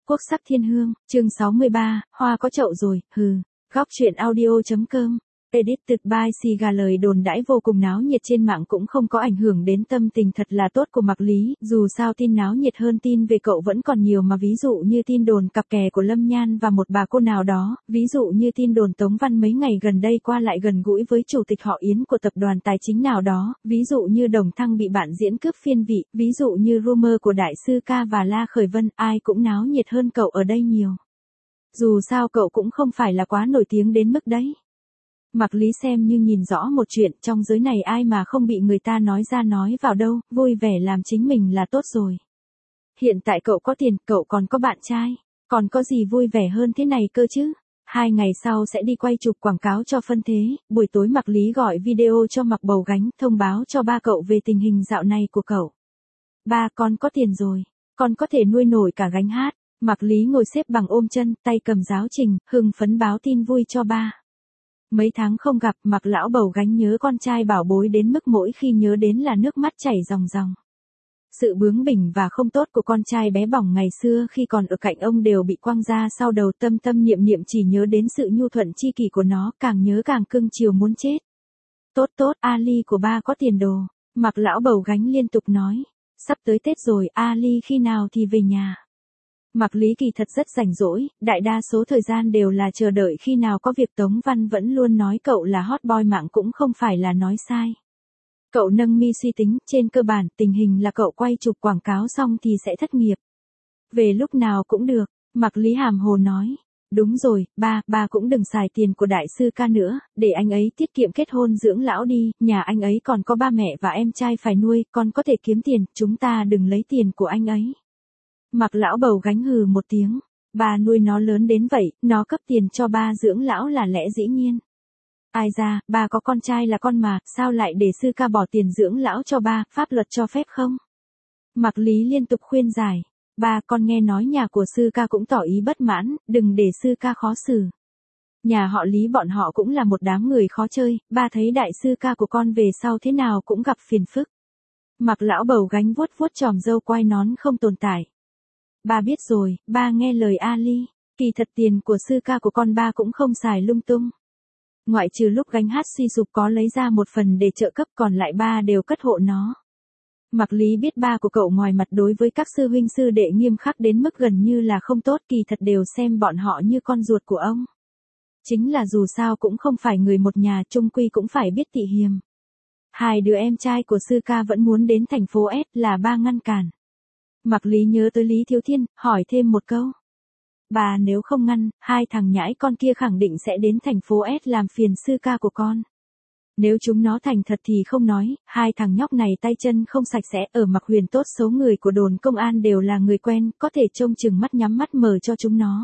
Quốc sắc thiên hương, chương 63, hoa có chậu rồi, hừ. Góc truyện audio.com. Edited by Siga. Lời đồn đãi vô cùng náo nhiệt trên mạng cũng không có ảnh hưởng đến tâm tình thật là tốt của Mạc Lý, dù sao tin náo nhiệt hơn tin về cậu vẫn còn nhiều mà, ví dụ như tin đồn cặp kè của Lâm Nhan và một bà cô nào đó, ví dụ như tin đồn Tống Văn mấy ngày gần đây qua lại gần gũi với chủ tịch họ Yến của tập đoàn tài chính nào đó, ví dụ như Đồng Thăng bị bạn diễn cướp phiên vị, ví dụ như rumor của Đại sư Ca và La Khởi Vân, ai cũng náo nhiệt hơn cậu ở đây nhiều. Dù sao cậu cũng không phải là quá nổi tiếng đến mức đấy. Mạc Lý xem như nhìn rõ một chuyện, trong giới này ai mà không bị người ta nói ra nói vào đâu, vui vẻ làm chính mình là tốt rồi. Hiện tại cậu có tiền, cậu còn có bạn trai, còn có gì vui vẻ hơn thế này cơ chứ. 2 ngày sau sẽ đi quay chụp quảng cáo cho Phân Thế, buổi tối Mạc Lý gọi video cho Mạc Bầu Gánh, thông báo cho ba cậu về tình hình dạo này của cậu. Ba, con có tiền rồi, con có thể nuôi nổi cả Gánh Hát. Mạc Lý ngồi xếp bằng ôm chân, tay cầm giáo trình, hưng phấn báo tin vui cho ba. Mấy tháng không gặp, Mạc lão Bầu Gánh nhớ con trai bảo bối đến mức mỗi khi nhớ đến là nước mắt chảy ròng ròng. Sự bướng bỉnh và không tốt của con trai bé bỏng ngày xưa khi còn ở cạnh ông đều bị quăng ra sau đầu, tâm tâm niệm niệm chỉ nhớ đến sự nhu thuận chi kỷ của nó, càng nhớ càng cưng chiều muốn chết. Tốt tốt, Ali của ba có tiền đồ, Mạc lão Bầu Gánh liên tục nói. Sắp tới Tết rồi, Ali khi nào thì về nhà. Mạc Lý kỳ thật rất rảnh rỗi, đại đa số thời gian đều là chờ đợi khi nào có việc. Tống Văn vẫn luôn nói cậu là hot boy mạng cũng không phải là nói sai. Cậu nâng mi suy tính, trên cơ bản tình hình là cậu quay chụp quảng cáo xong thì sẽ thất nghiệp. Về lúc nào cũng được, Mạc Lý hàm hồ nói. Đúng rồi, ba cũng đừng xài tiền của Đại sư Ca nữa, để anh ấy tiết kiệm kết hôn dưỡng lão đi, nhà anh ấy còn có ba mẹ và em trai phải nuôi, con có thể kiếm tiền, chúng ta đừng lấy tiền của anh ấy. Mạc lão Bầu Gánh hừ một tiếng, ba nuôi nó lớn đến vậy, nó cấp tiền cho ba dưỡng lão là lẽ dĩ nhiên. Ai ra, ba có con trai là con mà, sao lại để sư ca bỏ tiền dưỡng lão cho ba, pháp luật cho phép không? Mạc Lý liên tục khuyên giải, ba con nghe nói nhà của sư ca cũng tỏ ý bất mãn, đừng để sư ca khó xử. Nhà họ Lý bọn họ cũng là một đám người khó chơi, ba thấy đại sư ca của con về sau thế nào cũng gặp phiền phức. Mạc lão Bầu Gánh vuốt vuốt chòm râu quai nón không tồn tại. Ba biết rồi, ba nghe lời Ali, kỳ thật tiền của sư ca của con ba cũng không xài lung tung. Ngoại trừ lúc Gánh Hát suy sụp có lấy ra một phần để trợ cấp, còn lại ba đều cất hộ nó. Mạc Lý biết ba của cậu ngoài mặt đối với các sư huynh sư đệ nghiêm khắc đến mức gần như là không tốt, kỳ thật đều xem bọn họ như con ruột của ông. Chính là dù sao cũng không phải người một nhà, chung quy cũng phải biết tị hiềm. 2 đứa em trai của sư ca vẫn muốn đến thành phố S là ba ngăn cản. Mạc Lý nhớ tới Lý Thiếu Thiên, hỏi thêm một câu. Bà nếu không ngăn, 2 thằng nhãi con kia khẳng định sẽ đến thành phố S làm phiền sư ca của con. Nếu chúng nó thành thật thì không nói, 2 thằng nhóc này tay chân không sạch sẽ, ở Mạc Huyền tốt số người của đồn công an đều là người quen, có thể trông chừng mắt nhắm mắt mở cho chúng nó.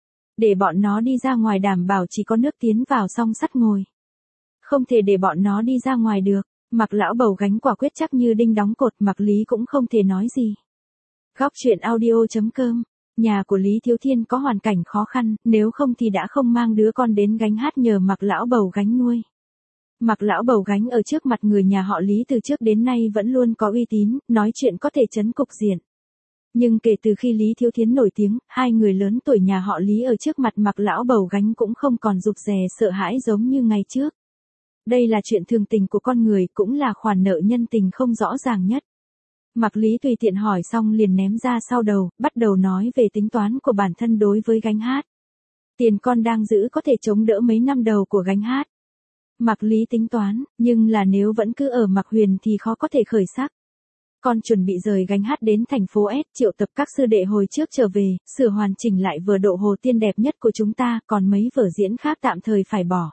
Để bọn nó đi ra ngoài đảm bảo chỉ có nước tiến vào song sắt ngồi. Không thể để bọn nó đi ra ngoài được, Mạc lão Bầu Gánh quả quyết chắc như đinh đóng cột, Mạc Lý cũng không thể nói gì. Góc truyện audio.com. Nhà của Lý Thiếu Thiên có hoàn cảnh khó khăn, nếu không thì đã không mang đứa con đến Gánh Hát nhờ Mạc lão Bầu Gánh nuôi. Mạc lão Bầu Gánh ở trước mặt người nhà họ Lý từ trước đến nay vẫn luôn có uy tín, nói chuyện có thể trấn cục diện. Nhưng kể từ khi Lý Thiếu Thiến nổi tiếng, 2 người lớn tuổi nhà họ Lý ở trước mặt Mạc lão Bầu Gánh cũng không còn rụt rè sợ hãi giống như ngày trước. Đây là chuyện thường tình của con người, cũng là khoản nợ nhân tình không rõ ràng nhất. Mạc Lý tùy tiện hỏi xong liền ném ra sau đầu, bắt đầu nói về tính toán của bản thân đối với Gánh Hát. Tiền con đang giữ có thể chống đỡ mấy năm đầu của Gánh Hát. Mạc Lý tính toán, nhưng là nếu vẫn cứ ở Mạc Huyền thì khó có thể khởi sắc. Con chuẩn bị rời Gánh Hát đến thành phố S, triệu tập các sư đệ hồi trước trở về, sửa hoàn chỉnh lại vở Độ Hồ Tiên đẹp nhất của chúng ta, còn mấy vở diễn khác tạm thời phải bỏ.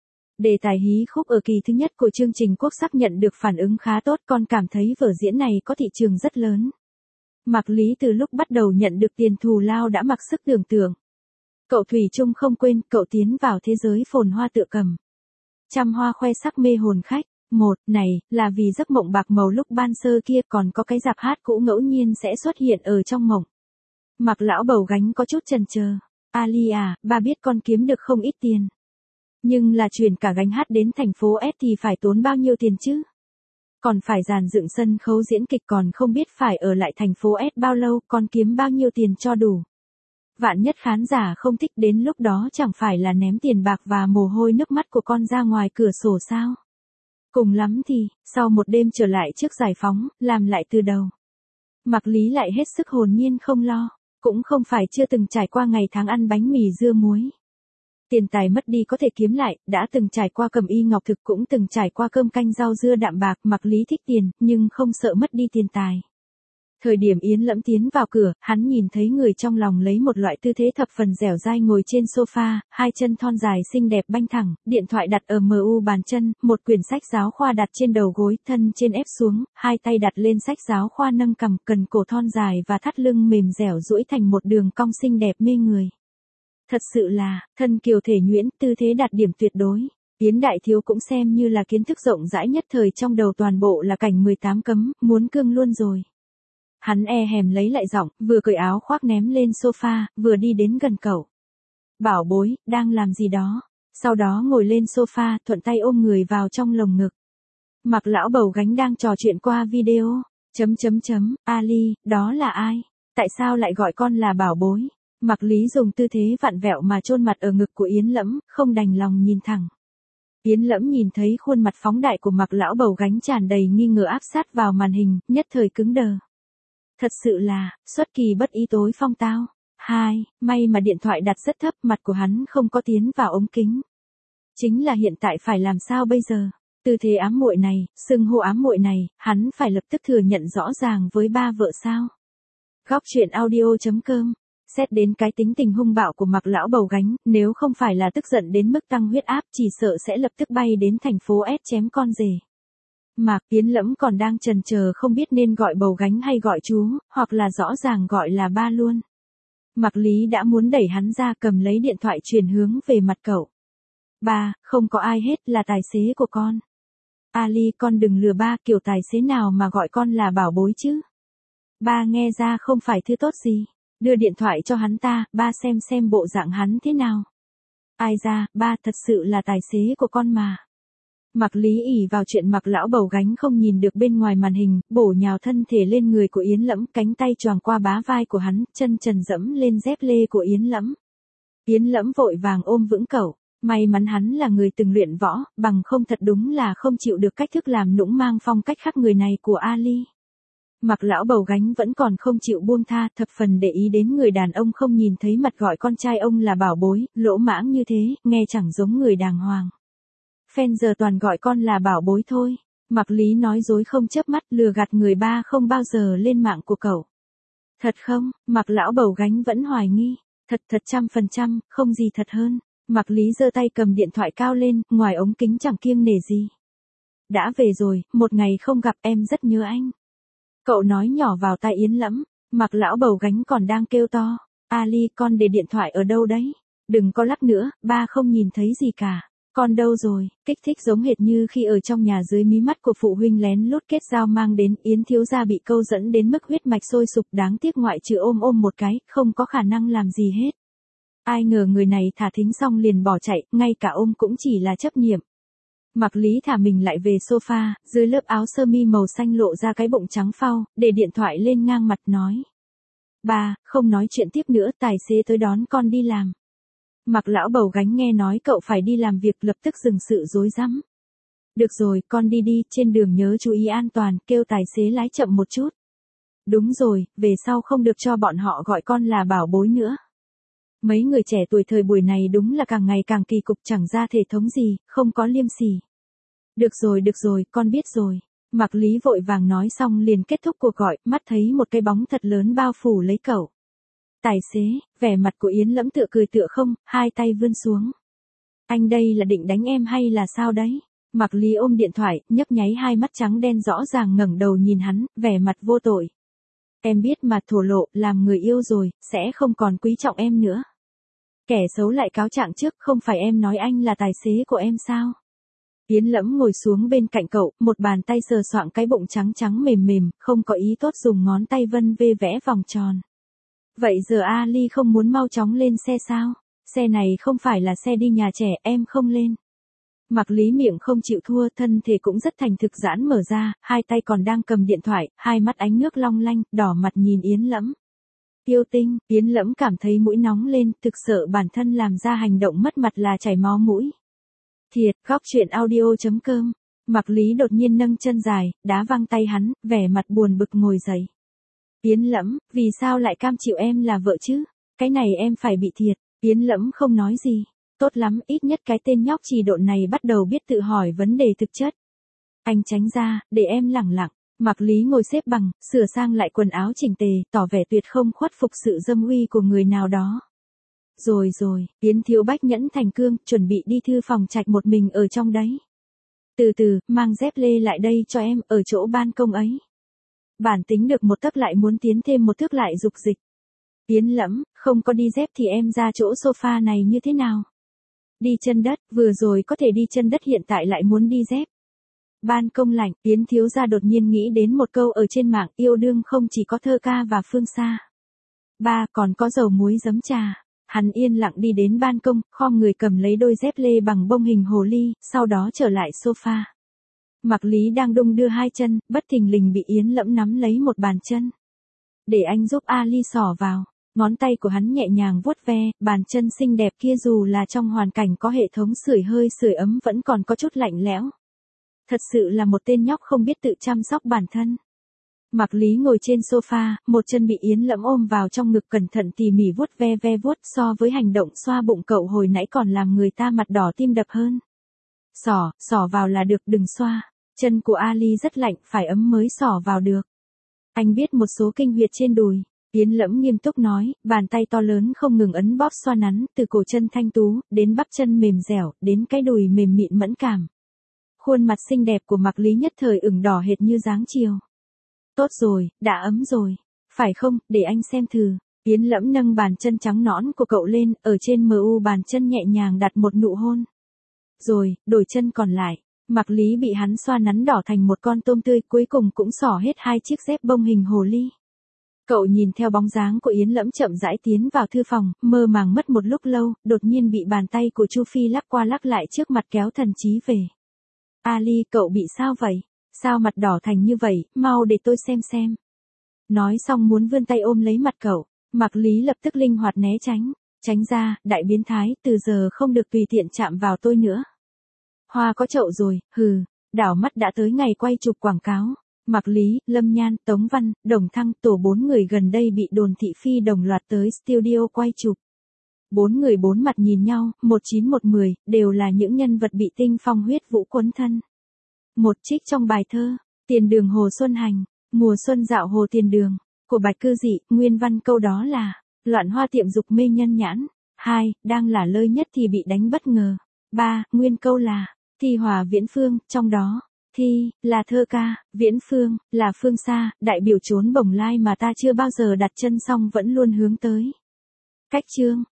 Đề tài hí khúc ở kỳ thứ nhất của chương trình Quốc sắc nhận được phản ứng khá tốt, con cảm thấy vở diễn này có thị trường rất lớn. Mạc Lý từ lúc bắt đầu nhận được tiền thù lao đã mặc sức tưởng tượng. Cậu thủy chung không quên, cậu tiến vào thế giới phồn hoa tựa cầm. Trăm hoa khoe sắc mê hồn khách. Một, này, là vì giấc mộng bạc màu lúc ban sơ kia, còn có cái rạp hát cũ ngẫu nhiên sẽ xuất hiện ở trong mộng. Mạc lão Bầu Gánh có chút chần chờ. Ali à, ba biết con kiếm được không ít tiền. Nhưng là chuyển cả Gánh Hát đến thành phố S thì phải tốn bao nhiêu tiền chứ? Còn phải dàn dựng sân khấu diễn kịch, còn không biết phải ở lại thành phố S bao lâu, con kiếm bao nhiêu tiền cho đủ. Vạn nhất khán giả không thích đến lúc đó chẳng phải là ném tiền bạc và mồ hôi nước mắt của con ra ngoài cửa sổ sao? Cùng lắm thì, sau một đêm trở lại trước giải phóng, làm lại từ đầu. Mạc Lý lại hết sức hồn nhiên không lo, cũng không phải chưa từng trải qua ngày tháng ăn bánh mì dưa muối. Tiền tài mất đi có thể kiếm lại, đã từng trải qua cầm y ngọc thực cũng từng trải qua cơm canh rau dưa đạm bạc. Mạc Lý thích tiền, nhưng không sợ mất đi tiền tài. Thời điểm Yến Lẫm tiến vào cửa, hắn nhìn thấy người trong lòng lấy một loại tư thế thập phần dẻo dai ngồi trên sofa, hai chân thon dài xinh đẹp banh thẳng, điện thoại đặt ở MU bàn chân, một quyển sách giáo khoa đặt trên đầu gối, thân trên ép xuống, hai tay đặt lên sách giáo khoa nâng cằm, cần cổ thon dài và thắt lưng mềm dẻo duỗi thành một đường cong xinh đẹp mê người. Thật sự là, thân kiều thể nhuyễn, tư thế đạt điểm tuyệt đối. Yến Đại Thiếu cũng xem như là kiến thức rộng rãi nhất thời, trong đầu toàn bộ là cảnh 18 cấm, muốn cương luôn rồi. Hắn e hèm lấy lại giọng, vừa cởi áo khoác ném lên sofa, vừa đi đến gần cậu. Bảo bối, đang làm gì đó? Sau đó ngồi lên sofa, thuận tay ôm người vào trong lồng ngực. Mạc lão bầu gánh đang trò chuyện qua video. Ali, đó là ai? Tại sao lại gọi con là bảo bối? Mạc Lý dùng tư thế vặn vẹo mà chôn mặt ở ngực của Yến Lẫm, không đành lòng nhìn thẳng. Yến Lẫm nhìn thấy khuôn mặt phóng đại của Mạc lão bầu gánh tràn đầy nghi ngờ áp sát vào màn hình, nhất thời cứng đờ. Thật sự là, xuất kỳ bất ý tối phong tao. May mà điện thoại đặt rất thấp, mặt của hắn không có tiến vào ống kính. Chính là hiện tại phải làm sao bây giờ? Tư thế ám muội này, xưng hô ám muội này, hắn phải lập tức thừa nhận rõ ràng với ba vợ sao? Góc truyện audio.com. Xét đến cái tính tình hung bạo của Mạc lão bầu gánh, nếu không phải là tức giận đến mức tăng huyết áp, chỉ sợ sẽ lập tức bay đến thành phố S chém con rể. Mạc Yến Lẫm còn đang chần chờ không biết nên gọi bầu gánh hay gọi chú, hoặc là rõ ràng gọi là ba luôn. Mạc Lý đã muốn đẩy hắn ra, cầm lấy điện thoại chuyển hướng về mặt cậu. Ba, không có ai hết, là tài xế của con. Ali, con đừng lừa ba, kiểu tài xế nào mà gọi con là bảo bối chứ. Ba nghe ra không phải thứ tốt gì. Đưa điện thoại cho hắn ta, ba xem bộ dạng hắn thế nào. Ai ra, ba thật sự là tài xế của con mà. Mạc Lý ỷ vào chuyện Mạc lão bầu gánh không nhìn được bên ngoài màn hình, bổ nhào thân thể lên người của Yến Lẫm, cánh tay choàng qua bá vai của hắn, chân trần dẫm lên dép lê của Yến Lẫm. Yến Lẫm vội vàng ôm vững cậu, may mắn hắn là người từng luyện võ, bằng không thật đúng là không chịu được cách thức làm nũng mang phong cách khác người này của Ali. Mạc lão bầu gánh vẫn còn không chịu buông tha, thập phần để ý đến người đàn ông không nhìn thấy mặt gọi con trai ông là bảo bối, lỗ mãng như thế, nghe chẳng giống người đàng hoàng. Fan giờ toàn gọi con là bảo bối thôi. Mạc Lý nói dối không chớp mắt, lừa gạt người, ba không bao giờ lên mạng của cậu. Thật không? Mạc lão bầu gánh vẫn hoài nghi. Thật 100%, không gì thật hơn. Mạc Lý giơ tay cầm điện thoại cao lên, ngoài ống kính chẳng kiêng nể gì. Đã về rồi, một ngày không gặp, em rất nhớ anh. Cậu nói nhỏ vào tai Yến Lẫm. Mạc lão bầu gánh còn đang kêu to. Ali, con để điện thoại ở đâu đấy? Đừng có lắc nữa, ba không nhìn thấy gì cả. Con đâu rồi? Kích thích giống hệt như khi ở trong nhà dưới mí mắt của phụ huynh lén lút kết giao mang đến. Yến thiếu gia bị câu dẫn đến mức huyết mạch sôi sục, đáng tiếc ngoại trừ ôm một cái, không có khả năng làm gì hết. Ai ngờ người này thả thính xong liền bỏ chạy, ngay cả ôm cũng chỉ là chấp niệm. Mạc Lý thả mình lại về sofa, dưới lớp áo sơ mi màu xanh lộ ra cái bụng trắng phau, để điện thoại lên ngang mặt nói. Ba, không nói chuyện tiếp nữa, tài xế tới đón con đi làm. Mạc lão bầu gánh nghe nói cậu phải đi làm việc, lập tức dừng sự rối rắm. Được rồi, con đi đi, trên đường nhớ chú ý an toàn, kêu tài xế lái chậm một chút. Đúng rồi, về sau không được cho bọn họ gọi con là bảo bối nữa. Mấy người trẻ tuổi thời buổi này đúng là càng ngày càng kỳ cục, chẳng ra thể thống gì, không có liêm sỉ. Được rồi, con biết rồi. Mạc Lý vội vàng nói xong liền kết thúc cuộc gọi, mắt thấy một cái bóng thật lớn bao phủ lấy cậu. Tài xế, vẻ mặt của Yến Lẫm tựa cười tựa không, hai tay vươn xuống. Anh đây là định đánh em hay là sao đấy? Mạc Lý ôm điện thoại, nhấp nháy hai mắt trắng đen rõ ràng ngẩng đầu nhìn hắn, vẻ mặt vô tội. Em biết mà, thổ lộ, làm người yêu rồi, sẽ không còn quý trọng em nữa. Kẻ xấu lại cáo trạng trước, không phải em nói anh là tài xế của em sao? Yến Lẫm ngồi xuống bên cạnh cậu, một bàn tay sờ soạng cái bụng trắng trắng mềm mềm, không có ý tốt, dùng ngón tay vân vê vẽ vòng tròn. Vậy giờ Ali không muốn mau chóng lên xe sao? Xe này không phải là xe đi nhà trẻ, em không lên. Mạc Lý miệng không chịu thua, thân thể cũng rất thành thực giãn mở ra, hai tay còn đang cầm điện thoại, hai mắt ánh nước long lanh, đỏ mặt nhìn Yến Lẫm. Yêu tinh, Yến Lẫm cảm thấy mũi nóng lên, thực sợ bản thân làm ra hành động mất mặt là chảy máu mũi. Thiệt, góc chuyện audio.com. Mạc Lý đột nhiên nâng chân dài, đá văng tay hắn, vẻ mặt buồn bực ngồi dậy. Yến Lẫm, vì sao lại cam chịu em là vợ chứ? Cái này em phải bị thiệt. Yến Lẫm không nói gì. Tốt lắm, ít nhất cái tên nhóc trì độn này bắt đầu biết tự hỏi vấn đề thực chất. Anh tránh ra, để em lẳng lặng. Mạc Lý ngồi xếp bằng, sửa sang lại quần áo chỉnh tề, tỏ vẻ tuyệt không khuất phục sự dâm uy của người nào đó. Rồi, Yến Thiếu Bách nhẫn thành cương, chuẩn bị đi thư phòng trạch một mình ở trong đấy. Từ từ, mang dép lê lại đây cho em, ở chỗ ban công ấy. Bản tính được một tấc lại muốn tiến thêm một thước lại dục dịch. Yến Lẫm, không có đi dép thì em ra chỗ sofa này như thế nào? Đi chân đất, vừa rồi có thể đi chân đất hiện tại lại muốn đi dép. Ban công lạnh, Yến thiếu gia đột nhiên nghĩ đến một câu ở trên mạng, yêu đương không chỉ có thơ ca và phương xa. Ba, còn có dầu muối giấm trà. Hắn yên lặng đi đến ban công, khom người cầm lấy đôi dép lê bằng bông hình hồ ly, sau đó trở lại sofa. Mạc Lý đang đung đưa hai chân, bất thình lình bị Yến Lẫm nắm lấy một bàn chân. Để anh giúp Ali xỏ vào. Ngón tay của hắn nhẹ nhàng vuốt ve, bàn chân xinh đẹp kia dù là trong hoàn cảnh có hệ thống sưởi hơi sưởi ấm vẫn còn có chút lạnh lẽo. Thật sự là một tên nhóc không biết tự chăm sóc bản thân. Mạc Lý ngồi trên sofa, một chân bị Yến Lẫm ôm vào trong ngực cẩn thận tỉ mỉ vuốt ve vuốt, so với hành động xoa bụng cậu hồi nãy còn làm người ta mặt đỏ tim đập hơn. Xỏ vào là được, đừng xoa. Chân của Ali rất lạnh, phải ấm mới xỏ vào được. Anh biết một số kinh huyệt trên đùi. Yến Lẫm nghiêm túc nói, bàn tay to lớn không ngừng ấn bóp xoa nắn, từ cổ chân thanh tú, đến bắp chân mềm dẻo, đến cái đùi mềm mịn mẫn cảm. Khuôn mặt xinh đẹp của Mạc Lý nhất thời ửng đỏ hệt như dáng chiều. Tốt rồi, đã ấm rồi. Phải không, để anh xem thử. Yến Lẫm nâng bàn chân trắng nõn của cậu lên, ở trên mu bàn chân nhẹ nhàng đặt một nụ hôn. Rồi, đổi chân còn lại. Mạc Lý bị hắn xoa nắn đỏ thành một con tôm tươi, cuối cùng cũng xỏ hết hai chiếc dép bông hình hồ ly. Cậu nhìn theo bóng dáng của Yến Lẫm chậm rãi tiến vào thư phòng, mơ màng mất một lúc lâu, đột nhiên bị bàn tay của Chu Phi lắc qua lắc lại trước mặt kéo thần trí về. Ali, cậu bị sao vậy? Sao mặt đỏ thành như vậy, mau để tôi xem. Nói xong muốn vươn tay ôm lấy mặt cậu, Mạc Lý lập tức linh hoạt né tránh ra, đại biến thái, từ giờ không được tùy tiện chạm vào tôi nữa. Hoa có chậu rồi, đảo mắt đã tới ngày quay chụp quảng cáo. Mạc Lý, Lâm Nhan, Tống Văn, Đồng Thăng, tổ 4 người gần đây bị đồn thị phi đồng loạt tới studio quay chụp. 4 người 4 mặt nhìn nhau, 1-9-1-10, đều là những nhân vật bị tinh phong huyết vũ cuốn thân. Một trích trong bài thơ, Tiền đường Hồ Xuân Hành, mùa xuân dạo hồ tiền đường, của Bạch Cư Dị, nguyên văn câu đó là, loạn hoa tiệm dục mê nhân nhãn. 2, đang là lơi nhất thì bị đánh bất ngờ. 3, nguyên câu là, thi hòa viễn phương, trong đó. Thi, là thơ ca, viễn phương, là phương xa, đại biểu chốn bồng lai mà ta chưa bao giờ đặt chân song vẫn luôn hướng tới. Cách chương,